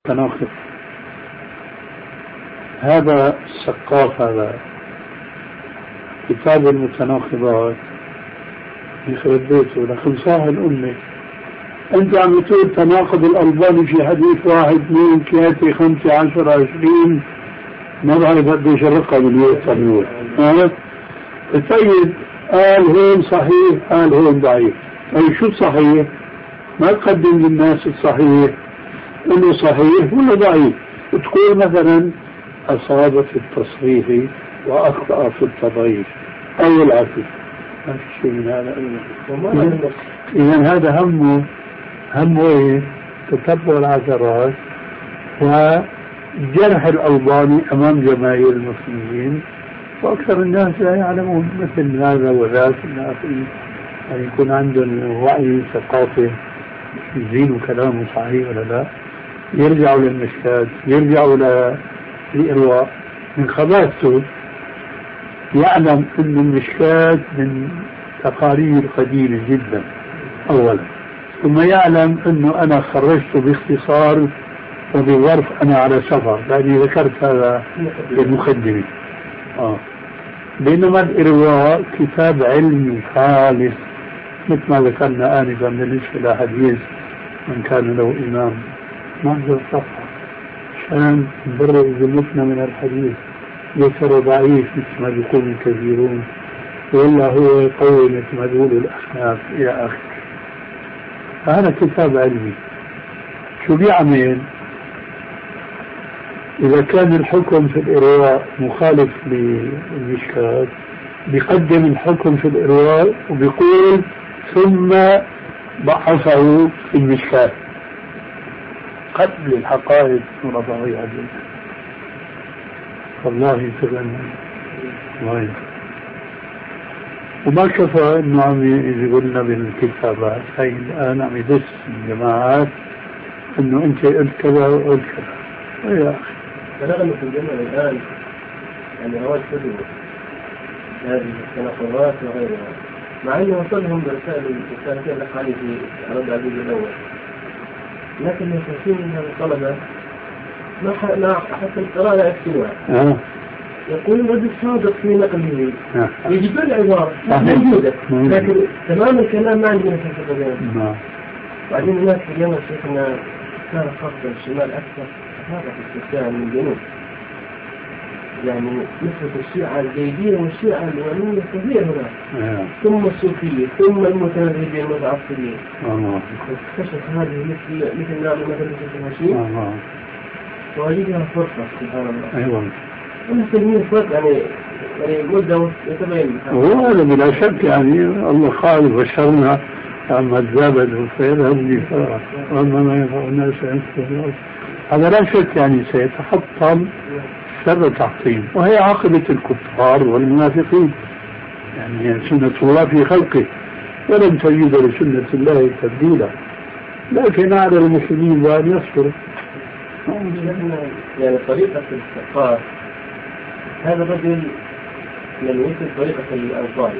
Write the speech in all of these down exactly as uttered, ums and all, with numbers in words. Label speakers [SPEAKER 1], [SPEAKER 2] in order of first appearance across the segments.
[SPEAKER 1] التناقض. هذا السقاف، هذا كتاب المتناقضات يخرب بيته لخمساه الأمة. أنت عم تقول تناقض الألباني في حديث واحد اثنين ثلاثة خمسة عشرة عشرين، ما بعرف قديش الرقم اللي يوصل. طيب قال هون صحيح، قال هون ضعيف. أي شو صحيح؟ ما تقدم للناس الصحيح انه صحيح ولا ضعيف، تقول مثلا اصاب في التصحيح واخطا في التضعيف او العكس. ما في شيء من هذا. اذا هذا همه همه ايه؟ تتبع العثرات وجرح الألباني امام جماهير المسلمين، واكثر الناس لا يعلمون مثل هذا وذاك. الناس يعني يكون عندهم وعي ثقافي يزينوا كلامه صحيح ولا لا، يرجعوا للمشكات، يرجعوا للإرواء. من خباثته يعلم أن المشكات من تقارير قديمة جدا أولا، ثم يعلم أنه أنا خرجته باختصار وبظرف أنا على سفر، لأني ذكرت هذا في المقدمة. آه. بينما الإرواء كتاب علمي خالص مثل ما ذكرنا آنفا بالنسبة لحديث من كان له إمام نحضر صفحة عشان نبرر ذمتنا من الحديث، يسر ضعيف مثل ما بيقول الكثيرون، ولا هو قوي مثل ما بيقول الأحناف إلى آخره. هذا كتاب علمي. شو بيعمل؟ إذا كان الحكم في الإرواء مخالف للمشكات بيقدم الحكم في الإرواء وبيقول ثم ضعفه في المشكات قبل الحقائق ونظرية جدا. والله تبنى الله. وما كفى انه عم يقول لنا بالكتابات هاي الان عم يدس الجماعات انه انت قلت كذا وقلت كذا. يا اخي
[SPEAKER 2] بلغنا في الجنة الان يعني هواج كذب هذه التناقضات وغيرها، مع انه وصلهم برسائل الرسالتين الاخواني في رد عزيز الاول، لكن يكفين من الطلبه ما ما حتى القراءه يكفيها.
[SPEAKER 1] آه.
[SPEAKER 2] يقول الرجل صادق في نقله، يجيب العباره موجوده لكن تمام الكلام ما عندنا في القضيه. بعدين الناس اليوم شيخنا كان خط الشمال اكثر هذا في الاستسلام من الجنوب، يعني مثل الشيعة الزيدية والشيعة الإمامية كثير هنا، ثم الصوفية ثم المتنبذين المتعصبين. اكتشف هذه مثل مثل نار مثل الهشيم ووجدها فرصة سبحان الله.
[SPEAKER 1] أيوة.
[SPEAKER 2] ونحن فرصة يعني يعني مدة يتبين.
[SPEAKER 1] هو هذا بلا شك يعني الله خالق بشرنا أما الزبد والفيذهب لي فرع وأما ما ينفع الناس ينفع. هذا لا شك يعني سيتحطم شر تحطيم، وهي عاقبة الكفار والمنافقين، يعني سنة الله في خلقه ولم تجد لسنة الله تبديلا، لكن على المسلمين بأن يصبروا.
[SPEAKER 2] يعني طريقة الاستقرار هذا الرجل من مثل طريقة الأنصار،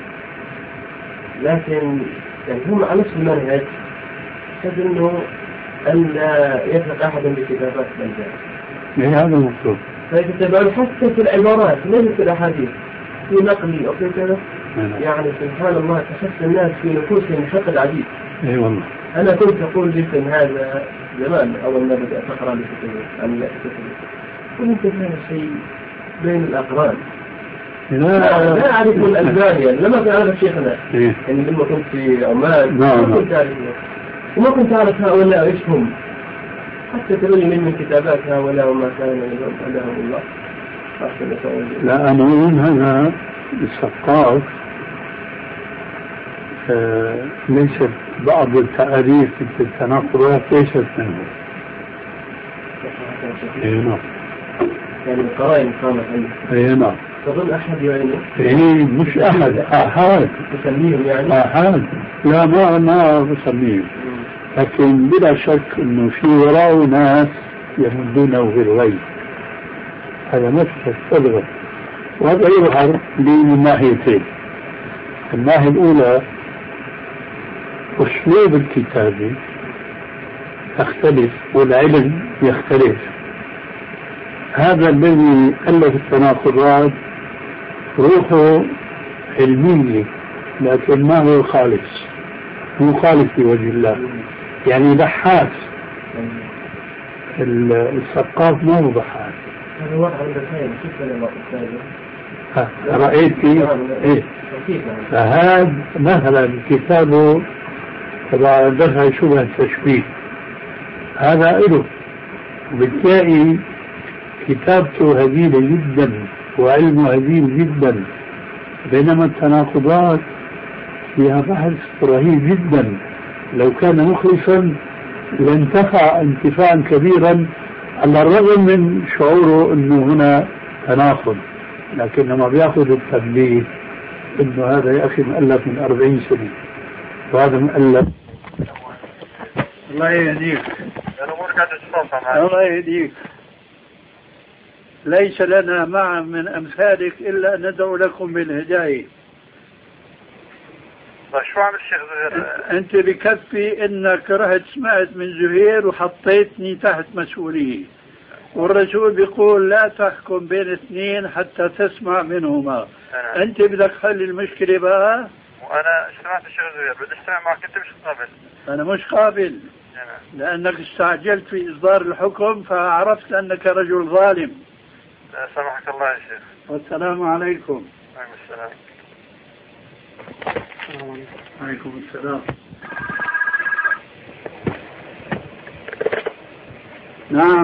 [SPEAKER 2] لكن يعني هم على نفس المنهج، حيث انه أن لا يثق أحدا بكتابات الأنبياء.
[SPEAKER 1] إيه هذا المقصود.
[SPEAKER 2] فيتبعون حتى في العبارات ليس في الأحاديث في نقل أو في كذا. يعني سبحان الله تحس الناس في نفوسهم حقد عجيب.
[SPEAKER 1] إيه والله.
[SPEAKER 2] أنا كنت أقول جدا هذا زمان أول ما بدأت أقرأ لكتب عن الكتب، قلت هذا شيء بين الأقران. لا لا أعرف الألبانيا لما كان أعرف شيخنا
[SPEAKER 1] إيه؟
[SPEAKER 2] يعني لما كنت في عمان
[SPEAKER 1] ما
[SPEAKER 2] كنت أعرف وما كنت أعرف هؤلاء إيش هم، حتى تروني من من كتابات هؤلاء وما كان لهم أداهم الله.
[SPEAKER 1] لا أنا أقول هذا الثقاف آه ليست بعض التعريف في التناقضات ليست منه. إيه نعم.
[SPEAKER 2] يعني القرائن قامت عنده.
[SPEAKER 1] إيه نعم.
[SPEAKER 2] تظن أحد يعني؟
[SPEAKER 1] إيه مش أحد، أحد.
[SPEAKER 2] تسميهم يعني؟
[SPEAKER 1] أحد. لا ما ما بسميهم. لكن بلا شك إنه في وراء ناس يمدونه بالغيب. هذا ما تستغرب، وهذا يظهر من ناحيتين. الناحية الأولى أسلوب الكتابة تختلف، والعلم يختلف. هذا الذي ألف التناقضات روحه علمية، لكن ما هو خالص، مو خالص في وجه الله، يعني بحاث. الثقاف ما هو بحاث.
[SPEAKER 2] هذا واحد عنده خير كيف ولا
[SPEAKER 1] رأيت كيف؟ إيه؟ فهذا مثلا كتابه تبع دفع شبه التشبيه هذا إله، وبالتالي كتابته هزيلة جدا وعلمه هزيل جدا، بينما التناقضات فيها بحث رهيب جدا. لو كان مخلصا لانتفع انتفاعا كبيرا على الرغم من شعوره انه هنا تناقض، لكن لما بياخذ التبليغ انه هذا يا اخي مؤلف من أربعين سنة وهذا مؤلف. الله يهديك. الله يهديك. ليس لنا مع من أمثالك إلا أن ندعو لكم بالهداية.
[SPEAKER 3] شو عمل الشيخ زهير؟
[SPEAKER 1] أنت بكفي إنك رحت سمعت من زهير وحطيتني تحت مسؤولية، والرسول بيقول لا تحكم بين اثنين حتى تسمع منهما. أنا. أنت بدك حل المشكلة بقى.
[SPEAKER 3] وأنا استمعت الشيخ زهير، بدي استمع معك، أنت مش قابل.
[SPEAKER 1] أنا مش قابل. أنا. لأنك استعجلت في إصدار الحكم فعرفت أنك رجل ظالم.
[SPEAKER 3] سامحك الله يا شيخ.
[SPEAKER 1] والسلام عليكم.
[SPEAKER 3] وعليكم السلام.
[SPEAKER 1] وعليكم السلام. نعم.